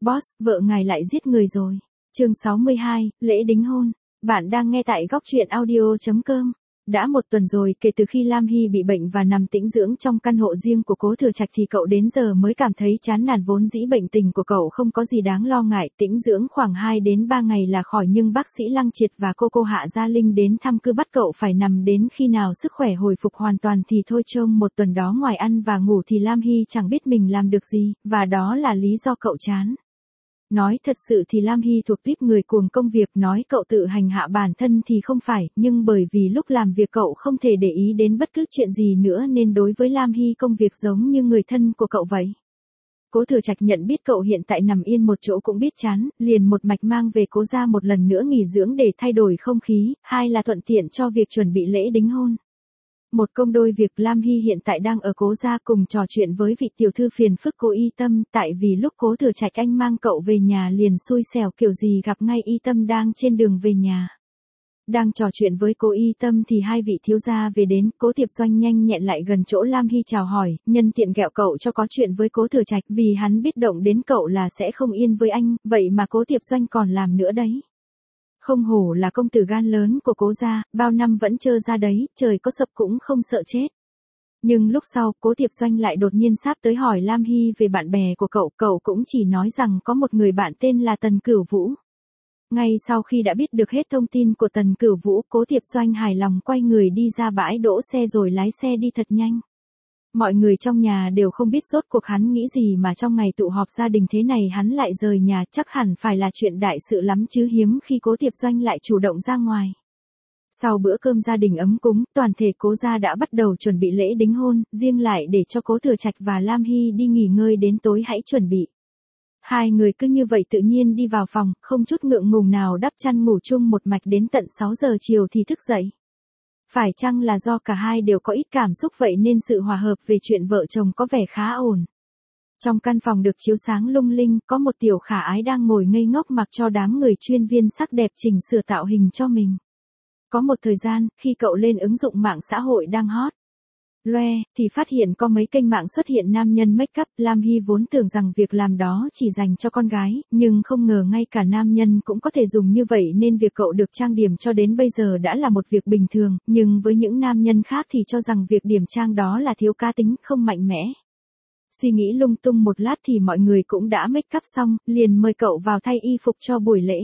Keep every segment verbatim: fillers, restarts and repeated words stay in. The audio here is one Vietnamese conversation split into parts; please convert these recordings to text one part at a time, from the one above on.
Boss, vợ ngài lại giết người rồi. Chương sáu mươi hai, lễ đính hôn. Bạn đang nghe tại góc truyện audio chấm com. Đã một tuần rồi kể từ khi Lam Hy bị bệnh và nằm tĩnh dưỡng trong căn hộ riêng của Cố Thừa Trạch thì cậu đến giờ mới cảm thấy chán nản. Vốn dĩ bệnh tình của cậu không có gì đáng lo ngại, tĩnh dưỡng khoảng hai đến ba ngày là khỏi, nhưng bác sĩ Lăng Triệt và cô cô Hạ Gia Linh đến thăm cứ bắt cậu phải nằm đến khi nào sức khỏe hồi phục hoàn toàn thì thôi. Trông một tuần đó ngoài ăn và ngủ thì Lam Hy chẳng biết mình làm được gì, và đó là lý do cậu chán. Nói thật sự thì Lam Hy thuộc tuýp người cuồng công việc, nói cậu tự hành hạ bản thân thì không phải, nhưng bởi vì lúc làm việc cậu không thể để ý đến bất cứ chuyện gì nữa nên đối với Lam Hy công việc giống như người thân của cậu vậy. Cố Thừa Trạch nhận biết cậu hiện tại nằm yên một chỗ cũng biết chán, liền một mạch mang về Cố gia một lần nữa nghỉ dưỡng để thay đổi không khí, hai là thuận tiện cho việc chuẩn bị lễ đính hôn. Một công đôi việc. Lam Hy hiện tại đang ở Cố gia cùng trò chuyện với vị tiểu thư phiền phức cô Y Tâm, tại vì lúc Cố Thừa Trạch anh mang cậu về nhà liền xui xẻo kiểu gì gặp ngay Y Tâm đang trên đường về nhà. Đang trò chuyện với cô Y Tâm thì hai vị thiếu gia về đến. Cố Tiệp Doanh nhanh nhẹn lại gần chỗ Lam Hy chào hỏi, nhân tiện ghẹo cậu cho có chuyện với Cố Thừa Trạch, vì hắn biết động đến cậu là sẽ không yên với anh, vậy mà Cố Tiệp Doanh còn làm nữa đấy. Không hổ là công tử gan lớn của Cố gia, bao năm vẫn trơ ra đấy, trời có sập cũng không sợ chết. Nhưng lúc sau, Cố Tiệp Doanh lại đột nhiên sáp tới hỏi Lam Hy về bạn bè của cậu, cậu cũng chỉ nói rằng có một người bạn tên là Tần Cửu Vũ. Ngay sau khi đã biết được hết thông tin của Tần Cửu Vũ, Cố Tiệp Doanh hài lòng quay người đi ra bãi đỗ xe rồi lái xe đi thật nhanh. Mọi người trong nhà đều không biết rốt cuộc hắn nghĩ gì mà trong ngày tụ họp gia đình thế này hắn lại rời nhà, chắc hẳn phải là chuyện đại sự lắm chứ, hiếm khi Cố Tiệp Doanh lại chủ động ra ngoài. Sau bữa cơm gia đình ấm cúng, toàn thể Cố gia đã bắt đầu chuẩn bị lễ đính hôn, riêng lại để cho Cố Thừa Trạch và Lam Hy đi nghỉ ngơi đến tối hãy chuẩn bị. Hai người cứ như vậy tự nhiên đi vào phòng, không chút ngượng ngùng nào đắp chăn ngủ chung một mạch đến tận sáu giờ chiều thì thức dậy. Phải chăng là do cả hai đều có ít cảm xúc vậy nên sự hòa hợp về chuyện vợ chồng có vẻ khá ổn. Trong căn phòng được chiếu sáng lung linh, có một tiểu khả ái đang ngồi ngây ngốc mặc cho đám người chuyên viên sắc đẹp chỉnh sửa tạo hình cho mình. Có một thời gian, khi cậu lên ứng dụng mạng xã hội đang hot loe, thì phát hiện có mấy kênh mạng xuất hiện nam nhân make up. Lam Hy vốn tưởng rằng việc làm đó chỉ dành cho con gái, nhưng không ngờ ngay cả nam nhân cũng có thể dùng như vậy nên việc cậu được trang điểm cho đến bây giờ đã là một việc bình thường, nhưng với những nam nhân khác thì cho rằng việc điểm trang đó là thiếu cá tính, không mạnh mẽ. Suy nghĩ lung tung một lát thì mọi người cũng đã make up xong, liền mời cậu vào thay y phục cho buổi lễ.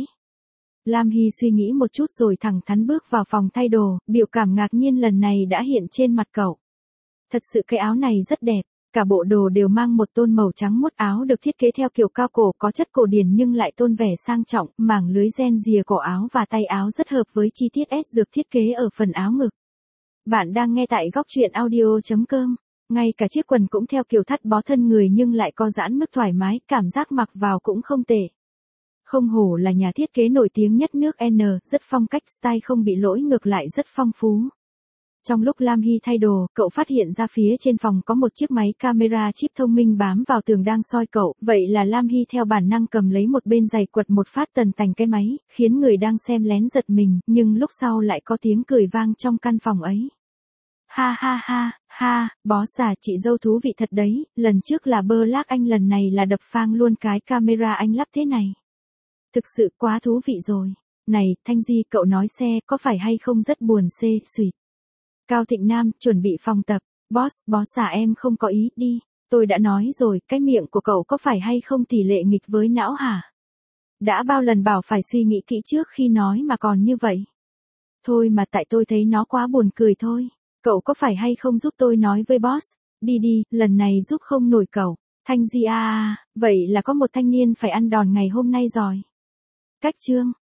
Lam Hy suy nghĩ một chút rồi thẳng thắn bước vào phòng thay đồ, biểu cảm ngạc nhiên lần này đã hiện trên mặt cậu. Thật sự cái áo này rất đẹp, cả bộ đồ đều mang một tông màu trắng muốt, áo được thiết kế theo kiểu cao cổ có chất cổ điển nhưng lại tôn vẻ sang trọng, mảng lưới ren rìa cổ áo và tay áo rất hợp với chi tiết S dược thiết kế ở phần áo ngực. Bạn đang nghe tại góc truyện audio chấm com. Ngay cả chiếc quần cũng theo kiểu thắt bó thân người nhưng lại có giãn mức thoải mái, cảm giác mặc vào cũng không tệ. Không hổ là nhà thiết kế nổi tiếng nhất nước N, rất phong cách, style không bị lỗi, ngược lại rất phong phú. Trong lúc Lam Hy thay đồ, cậu phát hiện ra phía trên phòng có một chiếc máy camera chip thông minh bám vào tường đang soi cậu, vậy là Lam Hy theo bản năng cầm lấy một bên giày quật một phát tần tành cái máy, khiến người đang xem lén giật mình, nhưng lúc sau lại có tiếng cười vang trong căn phòng ấy. Ha ha ha, ha, boss à, chị dâu thú vị thật đấy, lần trước là bơ lác anh, lần này là đập phang luôn cái camera anh lắp thế này. Thực sự quá thú vị rồi. Này, Thanh Di, cậu nói xe có phải hay không rất buồn xê, xuyệt. Cao Thịnh Nam, chuẩn bị phòng tập. Boss, boss à, em không có ý, đi. Tôi đã nói rồi, cái miệng của cậu có phải hay không tỷ lệ nghịch với não hả? Đã bao lần bảo phải suy nghĩ kỹ trước khi nói mà còn như vậy. Thôi mà tại tôi thấy nó quá buồn cười thôi. Cậu có phải hay không giúp tôi nói với boss? Đi đi, lần này giúp không nổi cậu. Thanh Di à, vậy là có một thanh niên phải ăn đòn ngày hôm nay rồi. Cách chương.